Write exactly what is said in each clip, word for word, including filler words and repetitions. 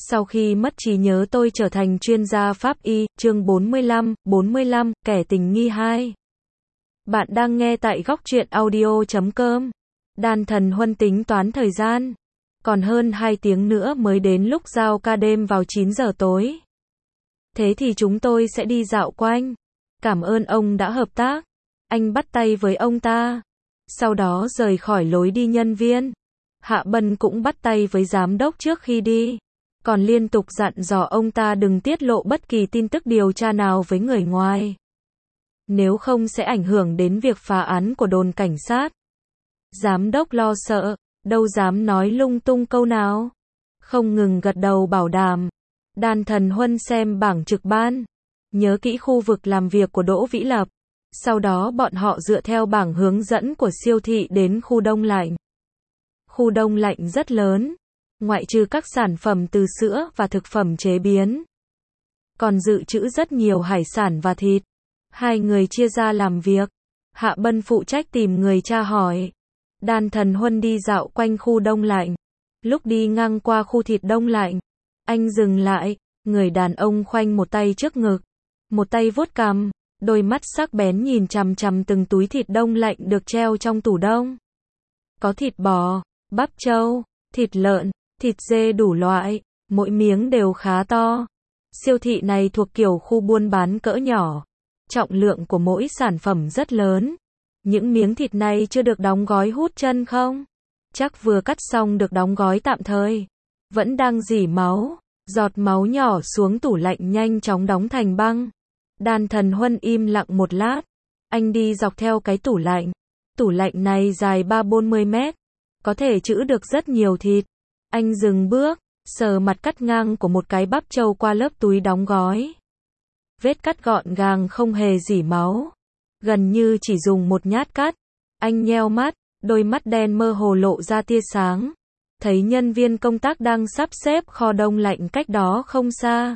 Sau khi mất trí nhớ tôi trở thành chuyên gia pháp y, chương bốn mươi lăm, bốn mươi lăm, kẻ tình nghi hai. Bạn đang nghe tại góc truyện audio chấm com. Đan Thần Huân tính toán thời gian. Còn hơn hai tiếng nữa mới đến lúc giao ca đêm vào chín giờ tối. Thế thì chúng tôi sẽ đi dạo quanh. Cảm ơn ông đã hợp tác. Anh bắt tay với ông ta. Sau đó rời khỏi lối đi nhân viên. Hạ Bân cũng bắt tay với giám đốc trước khi đi. Còn liên tục dặn dò ông ta đừng tiết lộ bất kỳ tin tức điều tra nào với người ngoài. Nếu không sẽ ảnh hưởng đến việc phá án của đồn cảnh sát. Giám đốc lo sợ, đâu dám nói lung tung câu nào. Không ngừng gật đầu bảo đảm. Đan Thần Huân xem bảng trực ban. Nhớ kỹ khu vực làm việc của Đỗ Vĩ Lập. Sau đó bọn họ dựa theo bảng hướng dẫn của siêu thị đến khu đông lạnh. Khu đông lạnh rất lớn. Ngoại trừ các sản phẩm từ sữa và thực phẩm chế biến, còn dự trữ rất nhiều hải sản và thịt. Hai người chia ra làm việc. Hạ Bân phụ trách tìm người tra hỏi. Đan Thần Huân đi dạo quanh khu đông lạnh. Lúc đi ngang qua khu thịt đông lạnh, anh dừng lại. Người đàn ông khoanh một tay trước ngực, một tay vuốt cằm, đôi mắt sắc bén nhìn chằm chằm từng túi thịt đông lạnh được treo trong tủ đông. Có thịt bò, bắp trâu, thịt lợn, thịt dê đủ loại, mỗi miếng đều khá to. Siêu thị này thuộc kiểu khu buôn bán cỡ nhỏ. Trọng lượng của mỗi sản phẩm rất lớn. Những miếng thịt này chưa được đóng gói hút chân không? Chắc vừa cắt xong được đóng gói tạm thời. Vẫn đang rỉ máu. Giọt máu nhỏ xuống tủ lạnh nhanh chóng đóng thành băng. Đan Thần Huân im lặng một lát. Anh đi dọc theo cái tủ lạnh. Tủ lạnh này dài ba bốn mươi mét. Có thể trữ được rất nhiều thịt. Anh dừng bước, sờ mặt cắt ngang của một cái bắp trâu qua lớp túi đóng gói. Vết cắt gọn gàng không hề rỉ máu. Gần như chỉ dùng một nhát cắt. Anh nheo mắt, đôi mắt đen mơ hồ lộ ra tia sáng. Thấy nhân viên công tác đang sắp xếp kho đông lạnh cách đó không xa.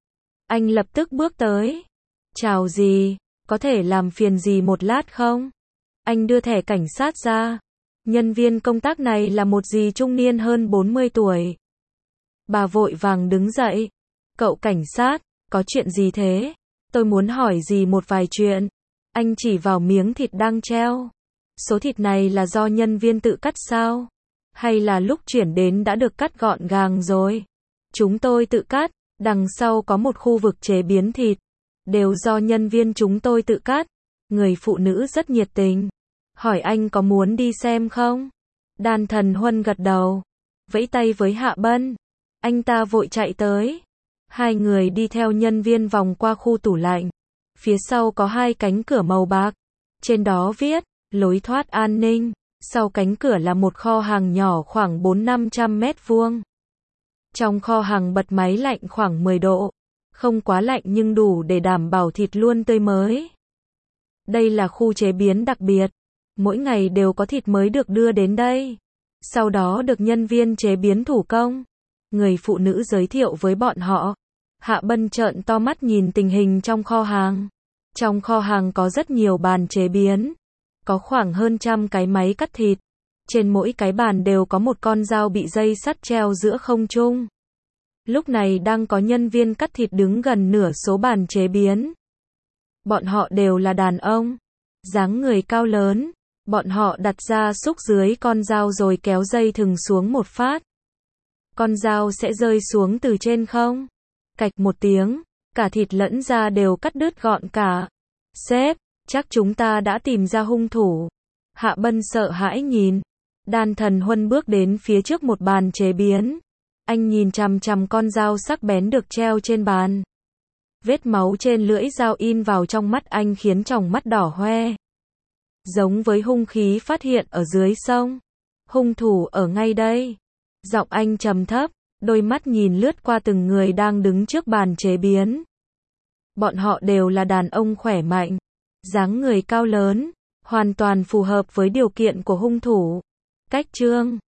Anh lập tức bước tới. Chào dì, có thể làm phiền dì một lát không? Anh đưa thẻ cảnh sát ra. Nhân viên công tác này là một dì trung niên hơn bốn mươi tuổi. Bà vội vàng đứng dậy. Cậu cảnh sát, có chuyện gì thế? Tôi muốn hỏi dì một vài chuyện. Anh chỉ vào miếng thịt đang treo. Số thịt này là do nhân viên tự cắt sao? Hay là lúc chuyển đến đã được cắt gọn gàng rồi? Chúng tôi tự cắt, đằng sau có một khu vực chế biến thịt. Đều do nhân viên chúng tôi tự cắt. Người phụ nữ rất nhiệt tình. Hỏi anh có muốn đi xem không? Đan Thần Huân gật đầu. Vẫy tay với Hạ Bân. Anh ta vội chạy tới. Hai người đi theo nhân viên vòng qua khu tủ lạnh. Phía sau có hai cánh cửa màu bạc. Trên đó viết, lối thoát an ninh. Sau cánh cửa là một kho hàng nhỏ khoảng bốn năm trăm mét vuông. Trong kho hàng bật máy lạnh khoảng mười độ. Không quá lạnh nhưng đủ để đảm bảo thịt luôn tươi mới. Đây là khu chế biến đặc biệt. Mỗi ngày đều có thịt mới được đưa đến đây. Sau đó được nhân viên chế biến thủ công. Người phụ nữ giới thiệu với bọn họ. Hạ Bân trợn to mắt nhìn tình hình trong kho hàng. Trong kho hàng có rất nhiều bàn chế biến. Có khoảng hơn trăm cái máy cắt thịt. Trên mỗi cái bàn đều có một con dao bị dây sắt treo giữa không trung. Lúc này đang có nhân viên cắt thịt đứng gần nửa số bàn chế biến. Bọn họ đều là đàn ông. Dáng người cao lớn. Bọn họ đặt ra xúc dưới con dao rồi kéo dây thừng xuống một phát. Con dao sẽ rơi xuống từ trên không? Cạch một tiếng, cả thịt lẫn da đều cắt đứt gọn cả. Sếp, chắc chúng ta đã tìm ra hung thủ. Hạ Bân sợ hãi nhìn. Đan Thần Huân bước đến phía trước một bàn chế biến. Anh nhìn chằm chằm con dao sắc bén được treo trên bàn. Vết máu trên lưỡi dao in vào trong mắt anh khiến tròng mắt đỏ hoe. Giống với hung khí phát hiện ở dưới sông. Hung thủ ở ngay đây. Giọng anh trầm thấp, đôi mắt nhìn lướt qua từng người đang đứng trước bàn chế biến. Bọn họ đều là đàn ông khỏe mạnh, dáng người cao lớn, hoàn toàn phù hợp với điều kiện của hung thủ. Cách chương